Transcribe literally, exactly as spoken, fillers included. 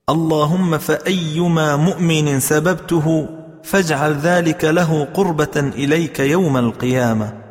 اللهم فأيما مؤمن سببته فاجعل ذلك له قربة إليك يوم القيامة.